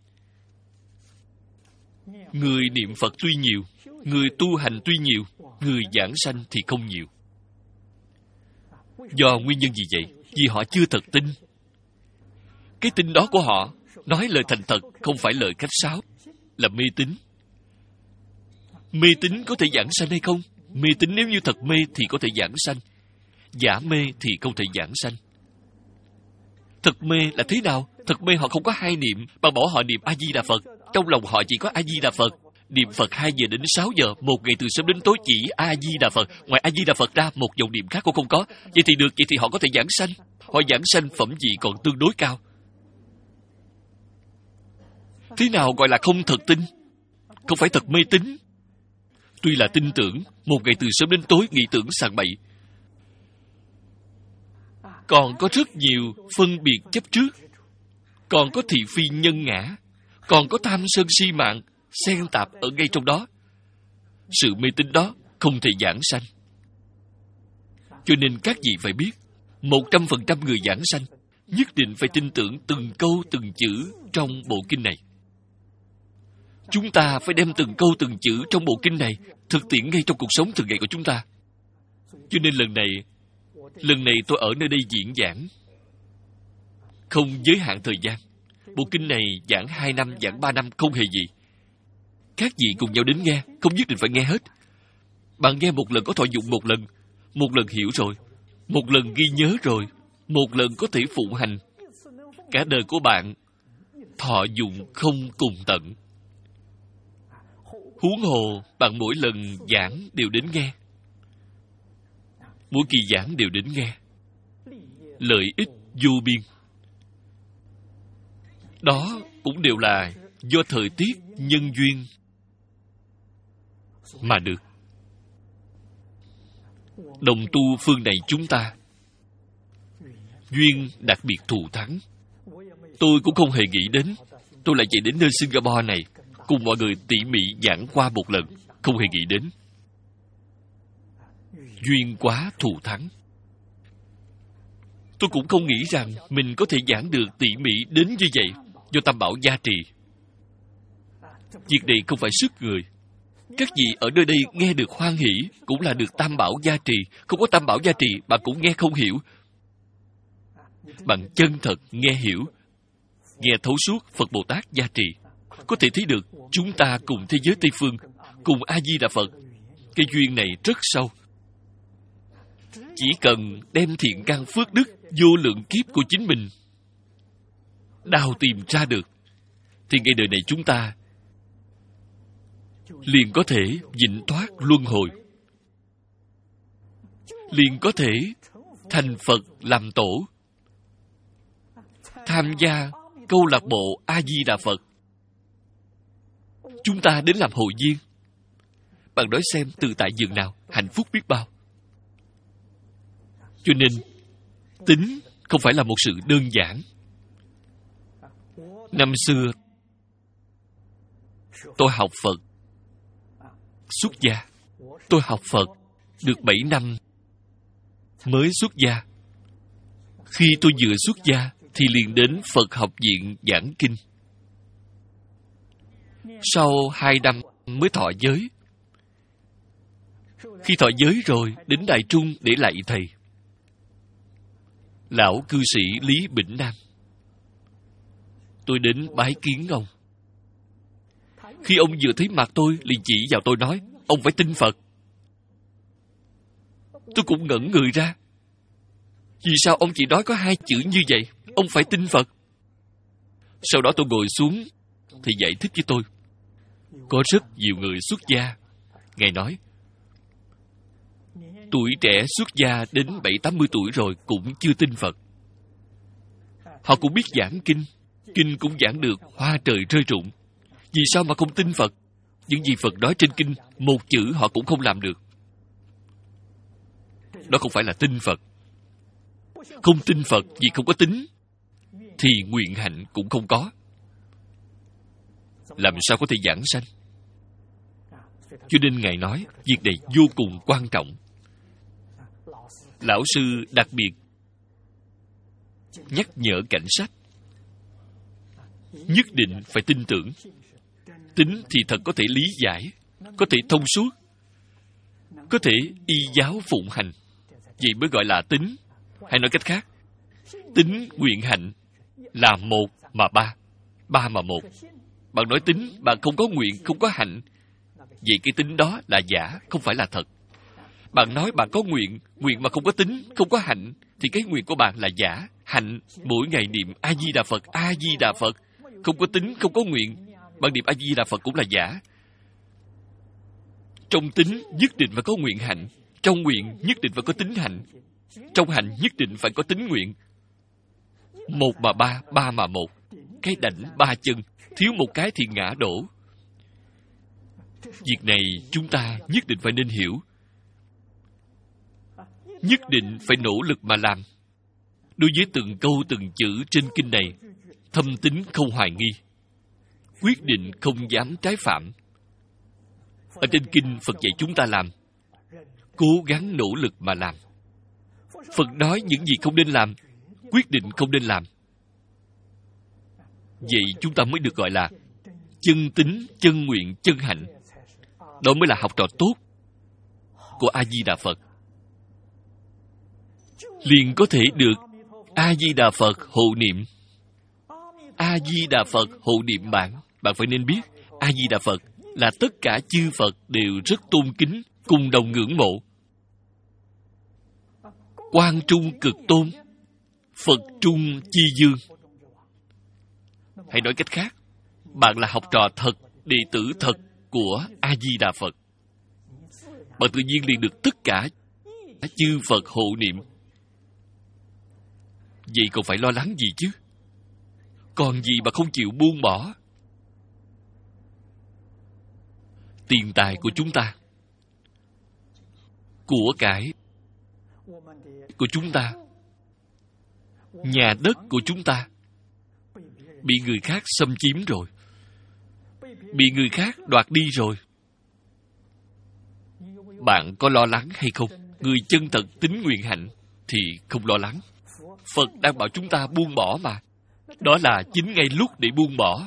người niệm Phật tuy nhiều, người tu hành tuy nhiều, người giảng sanh thì không nhiều. Do nguyên nhân gì vậy? Vì họ chưa thật tin. Cái tin đó của họ, nói lời thành thật, không phải lời khách sáo, là mê tín. Mê tín có thể giảng sanh hay không? Mê tín nếu như thật mê thì có thể giảng sanh. Giả mê thì không thể giảng sanh. Thật mê là thế nào? Thật mê họ không có hai niệm, bạn bỏ họ niệm A-di-đà Phật. Trong lòng họ chỉ có A-di-đà Phật. Niệm Phật hai giờ đến sáu giờ, một ngày từ sớm đến tối chỉ A-di-đà Phật. Ngoài A-di-đà Phật ra, một dòng niệm khác cũng không có. Vậy thì được, vậy thì họ có thể giảng sanh. Họ giảng sanh phẩm vị còn tương đối cao. Thế nào gọi là không thật tin? Không phải thật mê tín. Tuy là tin tưởng, một ngày từ sớm đến tối nghĩ tưởng sàng bậy. Còn có rất nhiều phân biệt chấp trước. Còn có thị phi nhân ngã. Còn có tham sân si mạng xen tạp ở ngay trong đó. Sự mê tín đó không thể giảng sanh. Cho nên các vị phải biết, một trăm phần trăm người giảng sanh nhất định phải tin tưởng từng câu từng chữ trong bộ kinh này. Chúng ta phải đem từng câu từng chữ trong bộ kinh này thực tiễn ngay trong cuộc sống thường ngày của chúng ta. Cho nên lần này, lần này tôi ở nơi đây diễn giảng, không giới hạn thời gian. Bộ kinh này giảng hai năm, giảng ba năm không hề gì. Các vị cùng nhau đến nghe, không nhất định phải nghe hết. Bạn nghe một lần có thọ dụng một lần, một lần hiểu rồi, một lần ghi nhớ rồi, một lần có thể phụng hành, cả đời của bạn thọ dụng không cùng tận. Huống hồ bạn mỗi lần giảng đều đến nghe, mỗi kỳ giảng đều đến nghe, lợi ích vô biên. Đó cũng đều là do thời tiết nhân duyên mà được. Đồng tu phương này chúng ta duyên đặc biệt thù thắng. Tôi cũng không hề nghĩ đến tôi lại chạy đến nơi Singapore này cùng mọi người tỉ mỉ giảng qua một lần. Không hề nghĩ đến. Duyên quá thù thắng. Tôi cũng không nghĩ rằng mình có thể giảng được tỉ mỉ đến như vậy, do Tam Bảo gia trì. Việc này không phải sức người. Các vị ở nơi đây nghe được hoan hỷ cũng là được Tam Bảo gia trì. Không có Tam Bảo gia trì, bạn cũng nghe không hiểu. Bạn chân thật nghe hiểu, nghe thấu suốt Phật Bồ Tát gia trì, có thể thấy được chúng ta cùng thế giới Tây Phương, cùng A-di-đà Phật, cái duyên này rất sâu. Chỉ cần đem thiện căn phước đức vô lượng kiếp của chính mình đào tìm ra được, thì ngay đời này chúng ta liền có thể vĩnh thoát luân hồi, liền có thể thành Phật làm tổ, tham gia câu lạc bộ A-di-đà Phật. Chúng ta đến làm hội viên. Bạn nói xem từ tại giường nào hạnh phúc biết bao. Cho nên tính không phải là một sự đơn giản. Năm xưa tôi học Phật xuất gia. Tôi học Phật được bảy năm mới xuất gia. Khi tôi vừa xuất gia thì liền đến Phật học viện giảng kinh. Sau hai năm mới thọ giới. Khi thọ giới rồi, đến Đại Trung để lạy thầy. Lão cư sĩ Lý Bỉnh Nam. Tôi đến bái kiến ông. Khi ông vừa thấy mặt tôi, liền chỉ vào tôi nói, ông phải tin Phật. Tôi cũng ngẩn người ra. Vì sao ông chỉ nói có hai chữ như vậy? Ông phải tin Phật. Sau đó tôi ngồi xuống, thì giải thích với tôi. Có rất nhiều người xuất gia. Ngài nói, tuổi trẻ xuất gia đến bảy tám mươi tuổi rồi cũng chưa tin Phật. Họ cũng biết giảng kinh, kinh cũng giảng được hoa trời rơi rụng. Vì sao mà không tin Phật? Những gì Phật nói trên kinh, một chữ họ cũng không làm được. Đó không phải là tin Phật. Không tin Phật vì không có tính, thì nguyện hạnh cũng không có. Làm sao có thể giảng sanh? Cho nên Ngài nói, việc này vô cùng quan trọng. Lão sư đặc biệt nhắc nhở cảnh sách. Nhất định phải tin tưởng. Tính thì thật có thể lý giải, có thể thông suốt, có thể y giáo phụng hành. Vậy mới gọi là tính. Hay nói cách khác, tính nguyện hạnh là một mà ba, ba mà một. Bạn nói tính, bạn không có nguyện, không có hạnh, vậy cái tính đó là giả, không phải là thật. Bạn nói bạn có nguyện, nguyện mà không có tính, không có hạnh, thì cái nguyện của bạn là giả. Hạnh, mỗi ngày niệm A-di-đà Phật, A-di-đà Phật, không có tính, không có nguyện, bạn niệm A-di-đà Phật cũng là giả. Trong tính nhất định phải có nguyện hạnh, trong nguyện nhất định phải có tính hạnh, trong hạnh nhất định phải có tính nguyện. Một mà ba, ba mà một. Cái đảnh ba chân, thiếu một cái thì ngã đổ. Việc này chúng ta nhất định phải nên hiểu. Nhất định phải nỗ lực mà làm. Đối với từng câu từng chữ trên kinh này, thâm tín không hoài nghi, quyết định không dám trái phạm. Ở trên kinh Phật dạy chúng ta làm, cố gắng nỗ lực mà làm. Phật nói những gì không nên làm, quyết định không nên làm. Vậy chúng ta mới được gọi là chân tín, chân nguyện, chân hạnh. Đó mới là học trò tốt của A-di-đà Phật. Liền có thể được A-di-đà Phật hộ niệm. A-di-đà Phật hộ niệm bạn. Bạn phải nên biết A-di-đà Phật là tất cả chư Phật đều rất tôn kính, cùng đồng ngưỡng mộ. Quang trung cực tôn, Phật trung chi dương. Hay nói cách khác, bạn là học trò thật, đệ tử thật của A-di-đà Phật. Bạn tự nhiên liền được tất cả chư Phật hộ niệm. Vậy còn phải lo lắng gì chứ? Còn gì mà không chịu buông bỏ? Tiền tài của chúng ta, của cải của chúng ta, nhà đất của chúng ta bị người khác xâm chiếm rồi, bị người khác đoạt đi rồi. Bạn có lo lắng hay không? Người chân thật tín nguyện hạnh thì không lo lắng. Phật đang bảo chúng ta buông bỏ mà. Đó là chính ngay lúc để buông bỏ.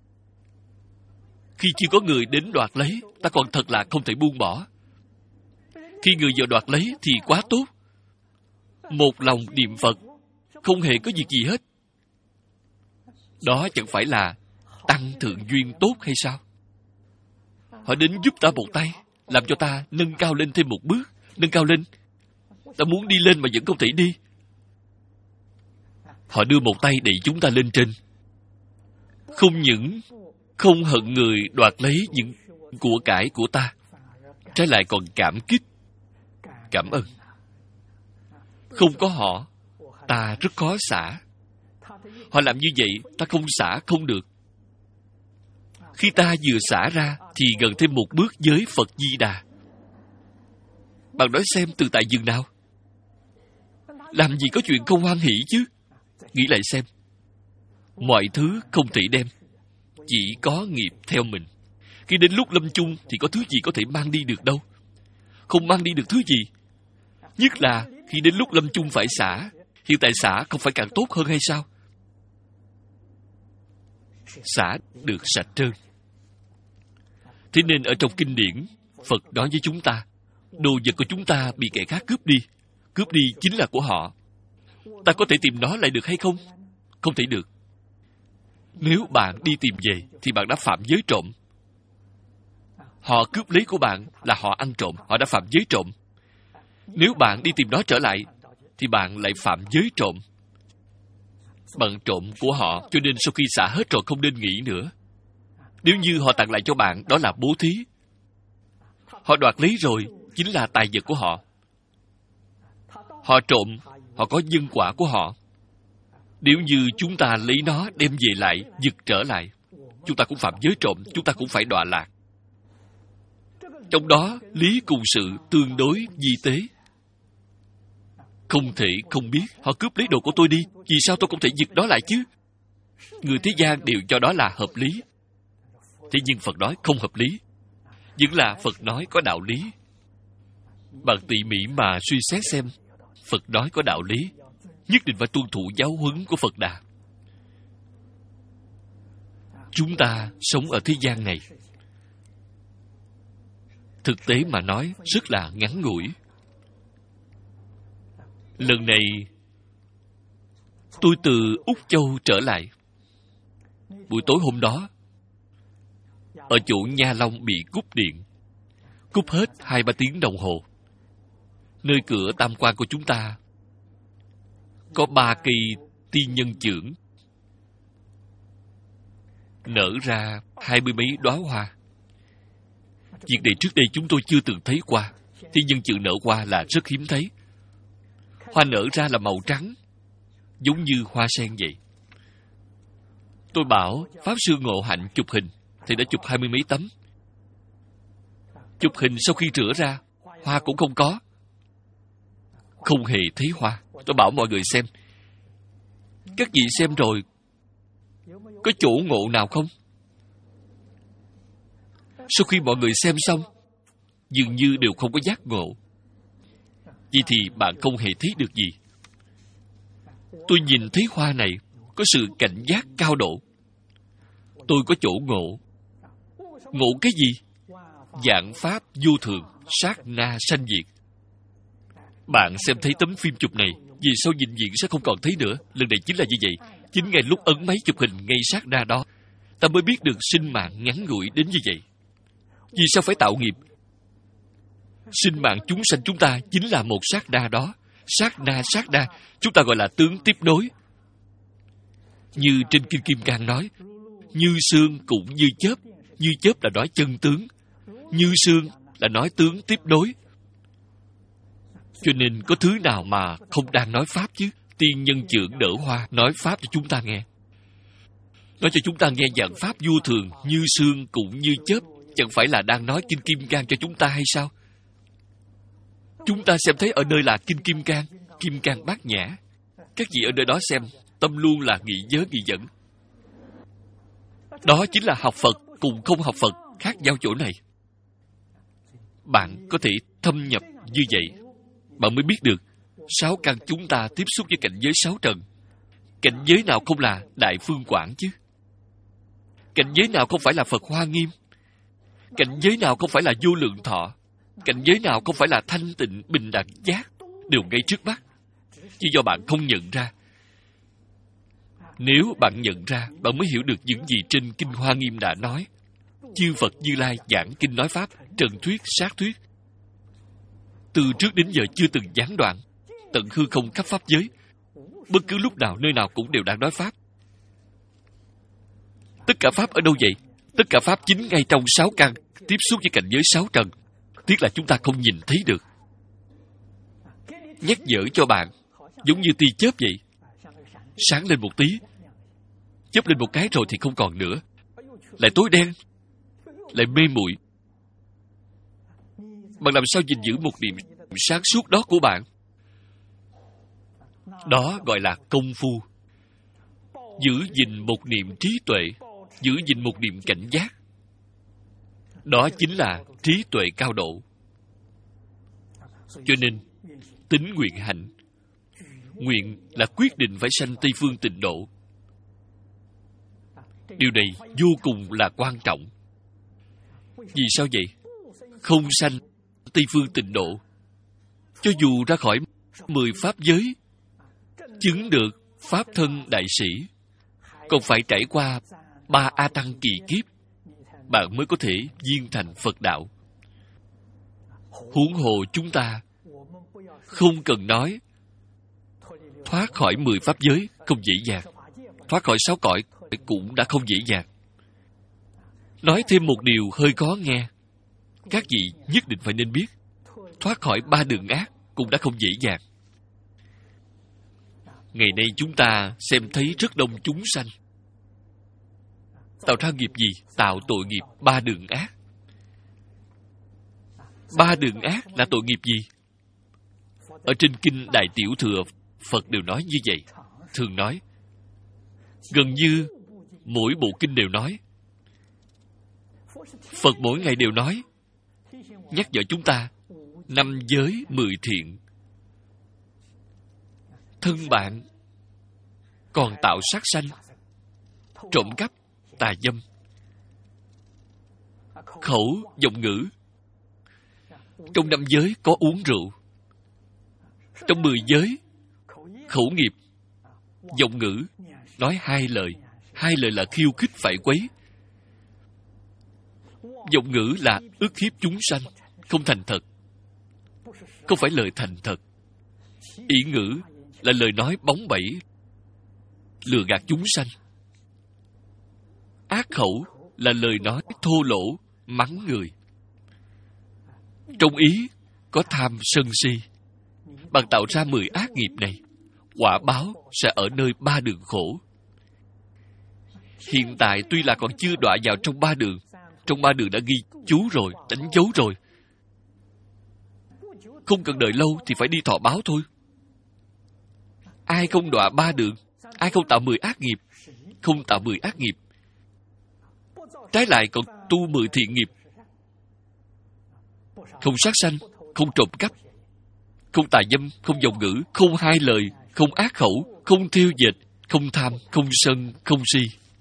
Khi chưa có người đến đoạt lấy, ta còn thật là không thể buông bỏ. Khi người vào đoạt lấy thì quá tốt. Một lòng niệm Phật, không hề có việc gì hết. Đó chẳng phải là tăng thượng duyên tốt hay sao? Họ đến giúp ta một tay, làm cho ta nâng cao lên thêm một bước. Nâng cao lên. Ta muốn đi lên mà vẫn không thể đi. Họ đưa một tay đẩy chúng ta lên trên. Không những không hận người đoạt lấy những của cải của ta, trái lại còn cảm kích, cảm ơn. Không có họ, ta rất khó xả. Họ làm như vậy, ta không xả không được. Khi ta vừa xả ra, thì gần thêm một bước với Phật Di Đà. Bạn nói xem từ tại dừng nào? Làm gì có chuyện không hoan hỷ chứ? Nghĩ lại xem. Mọi thứ không thể đem, chỉ có nghiệp theo mình. Khi đến lúc lâm chung thì có thứ gì có thể mang đi được đâu. Không mang đi được thứ gì. Nhất là khi đến lúc lâm chung phải xả. Hiện tại xả không phải càng tốt hơn hay sao? Xả được sạch trơn. Thế nên ở trong kinh điển, Phật nói với chúng ta, đồ vật của chúng ta bị kẻ khác cướp đi. Cướp đi chính là của họ. Ta có thể tìm nó lại được hay không? Không thể được. Nếu bạn đi tìm về, thì bạn đã phạm giới trộm. Họ cướp lấy của bạn là họ ăn trộm, họ đã phạm giới trộm. Nếu bạn đi tìm nó trở lại, thì bạn lại phạm giới trộm. Bạn trộm của họ, cho nên sau khi xả hết rồi không nên nghĩ nữa. Nếu như họ tặng lại cho bạn, đó là bố thí. Họ đoạt lấy rồi, chính là tài vật của họ. Họ trộm, họ có nhân quả của họ. Nếu như chúng ta lấy nó đem về lại, giật trở lại, chúng ta cũng phạm giới trộm, chúng ta cũng phải đọa lạc. Trong đó, lý cùng sự tương đối vi tế. Không thể không biết, họ cướp lấy đồ của tôi đi, vì sao tôi không thể giật đó lại chứ? Người thế gian đều cho đó là hợp lý. Thế nhưng Phật nói không hợp lý. Vẫn là Phật nói có đạo lý. Bạn tỉ mỉ mà suy xét xem, Phật nói có đạo lý, nhất định phải tuân thủ giáo huấn của Phật Đà. Chúng ta sống ở thế gian này, thực tế mà nói rất là ngắn ngủi. Lần này tôi từ Úc Châu trở lại. Buổi tối hôm đó, ở chỗ Nha Long bị cúp điện. Cúp hết hai ba tiếng đồng hồ. Nơi cửa tam quan của chúng ta có ba cây tiên nhân chưởng, nở ra hai mươi mấy đóa hoa. Việc này trước đây chúng tôi chưa từng thấy qua. Tiên nhân chưởng nở hoa là rất hiếm thấy. Hoa nở ra là màu trắng, giống như hoa sen vậy. Tôi bảo Pháp Sư Ngộ Hạnh chụp hình, thì đã chụp hai mươi mấy tấm. Chụp hình sau khi rửa ra, hoa cũng không có. Không hề thấy hoa. Tôi bảo mọi người xem. Các vị xem rồi, có chỗ ngộ nào không? Sau khi mọi người xem xong, dường như đều không có giác ngộ. Vậy thì bạn không hề thấy được gì. Tôi nhìn thấy hoa này có sự cảnh giác cao độ. Tôi có chỗ ngộ. Ngộ cái gì? Vạn pháp vô thường, sát na sanh diệt. Bạn xem thấy tấm phim chụp này, vì sao vĩnh viễn sẽ không còn thấy nữa? Lần này chính là như vậy. Chính ngay lúc ấn máy chụp hình ngay sát na đó, ta mới biết được sinh mạng ngắn ngủi đến như vậy. Vì sao phải tạo nghiệp? Sinh mạng chúng sanh chúng ta chính là một sát na đó. Sát na sát na, chúng ta gọi là tướng tiếp nối. Như trên Kinh Kim Cang nói, như sương cũng như chớp. Như chớp là nói chân tướng, như sương là nói tướng tiếp nối. Cho nên có thứ nào mà không đang nói Pháp chứ? Tiên Nhân Chưởng Nở Hoa nói Pháp cho chúng ta nghe. Nói cho chúng ta nghe dạng Pháp vô thường, như sương cũng như chớp. Chẳng phải là đang nói Kinh Kim Cang cho chúng ta hay sao? Chúng ta xem thấy ở nơi là Kinh Kim Cang, Kim Cang Bát Nhã. Các vị ở nơi đó xem, tâm luôn là nghị giới nghị dẫn. Đó chính là học Phật cùng không học Phật khác nhau chỗ này. Bạn có thể thâm nhập như vậy, bạn mới biết được sáu căn chúng ta tiếp xúc với cảnh giới sáu trần. Cảnh giới nào không là Đại Phương Quảng chứ? Cảnh giới nào không phải là Phật Hoa Nghiêm? Cảnh giới nào không phải là Vô Lượng Thọ? Cảnh giới nào không phải là thanh tịnh bình đẳng giác? Đều ngay trước mắt, chỉ do bạn không nhận ra. Nếu bạn nhận ra, bạn mới hiểu được những gì trên Kinh Hoa Nghiêm đã nói. Chư Phật Như Lai giảng kinh nói Pháp, trần thuyết, sát thuyết. Từ trước đến giờ chưa từng gián đoạn, tận hư không khắp Pháp giới. Bất cứ lúc nào, nơi nào cũng đều đang nói Pháp. Tất cả Pháp ở đâu vậy? Tất cả Pháp chính ngay trong sáu căn, tiếp xúc với cảnh giới sáu trần. Tiếc là chúng ta không nhìn thấy được. Nhắc nhở cho bạn, giống như tia chớp vậy. Sáng lên một tí, chớp lên một cái rồi thì không còn nữa. Lại tối đen, lại mê muội. Bạn làm sao gìn giữ một niệm sáng suốt đó của bạn? Đó gọi là công phu. Giữ gìn một niệm trí tuệ, giữ gìn một niệm cảnh giác. Đó chính là trí tuệ cao độ. Cho nên, tín nguyện hạnh. Nguyện là quyết định phải sanh Tây Phương Tịnh Độ. Điều này vô cùng là quan trọng. Vì sao vậy? Không sanh Tây Phương Tịnh Độ, cho dù ra khỏi mười pháp giới, chứng được Pháp thân đại sĩ, còn phải trải qua ba A Tăng kỳ kiếp, bạn mới có thể viên thành Phật đạo. Huống hồ chúng ta không cần nói thoát khỏi mười pháp giới không dễ dàng, thoát khỏi sáu cõi cũng đã không dễ dàng. Nói thêm một điều hơi khó nghe, các vị nhất định phải nên biết, thoát khỏi ba đường ác cũng đã không dễ dàng. Ngày nay chúng ta xem thấy rất đông chúng sanh tạo ra nghiệp gì? Tạo tội nghiệp ba đường ác. Ba đường ác là tội nghiệp gì? Ở trên Kinh Đại Tiểu Thừa, Phật đều nói như vậy. Thường nói, gần như mỗi bộ kinh đều nói. Phật mỗi ngày đều nói, nhắc nhở chúng ta năm giới mười thiện. Thân bạn còn tạo sát sanh, trộm cắp, tà dâm. Khẩu, giọng ngữ. Trong năm giới có uống rượu. Trong mười giới, khẩu nghiệp, giọng ngữ, nói hai lời. Hai lời là khiêu khích phải quấy. Giọng ngữ là ức hiếp chúng sanh, không thành thật. Không phải lời thành thật. Ý ngữ là lời nói bóng bẩy, lừa gạt chúng sanh. Ác khẩu là lời nói thô lỗ, mắng người. Trong ý có tham sân si. Bạn tạo ra mười ác nghiệp này, quả báo sẽ ở nơi ba đường khổ. Hiện tại tuy là còn chưa đọa vào trong ba đường, trong ba đường đã ghi chú rồi, đánh dấu rồi. Không cần đợi lâu thì phải đi thọ báo thôi. Ai không đọa ba đường, ai không tạo mười ác nghiệp, không tạo mười ác nghiệp, trái lại còn tu mười thiện nghiệp. Không sát sanh, không trộm cắp, không tà dâm, không vọng ngữ, không hai lời, không ác khẩu, không thiêu dệt, không tham, không sân, không si.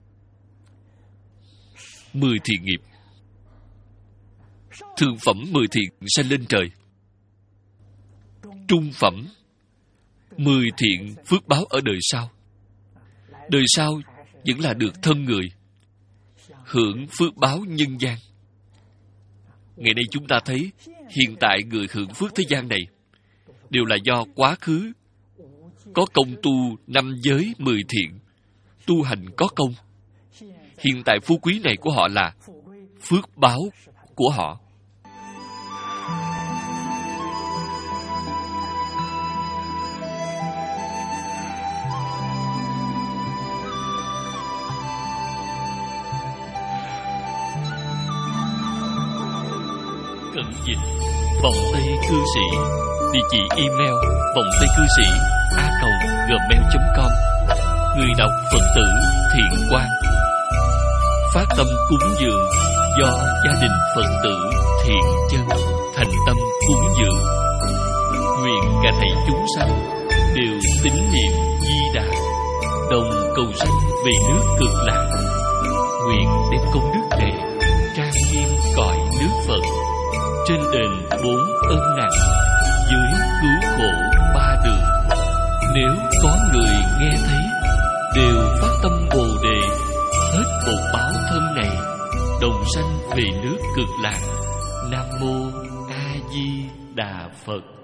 Mười thiện nghiệp. Thượng phẩm mười thiện sanh lên trời. Trung phẩm mười thiện phước báo ở đời sau. Đời sau vẫn là được thân người, hưởng phước báo nhân gian. Ngày nay chúng ta thấy hiện tại người hưởng phước thế gian này đều là do quá khứ có công tu năm giới mười thiện, tu hành có công. Hiện tại phú quý này của họ là phước báo của họ. Cận dịch vọng tây cư sĩ, địa chỉ email vọng tây cư sĩ a còng gmail chấm com. Người đọc Phật tử Thiện Quang. Phát tâm cúng dường do gia đình Phật tử Thiện Chân thành tâm cúng dường. Nguyện cả thảy chúng sanh đều tín niệm Di Đà, đồng cầu sanh về nước Cực Lạc. Nguyện đem công đức này trang nghiêm cõi nước Phật, trên đền bốn ơn nặng, dưới cứu khổ ba đường. Nếu có người nghe thấy, đều phát tâm Bồ Đề, hết bổn báo thân này, đồng sanh về nước Cực Lạc. Nam mô A Di Đà Phật.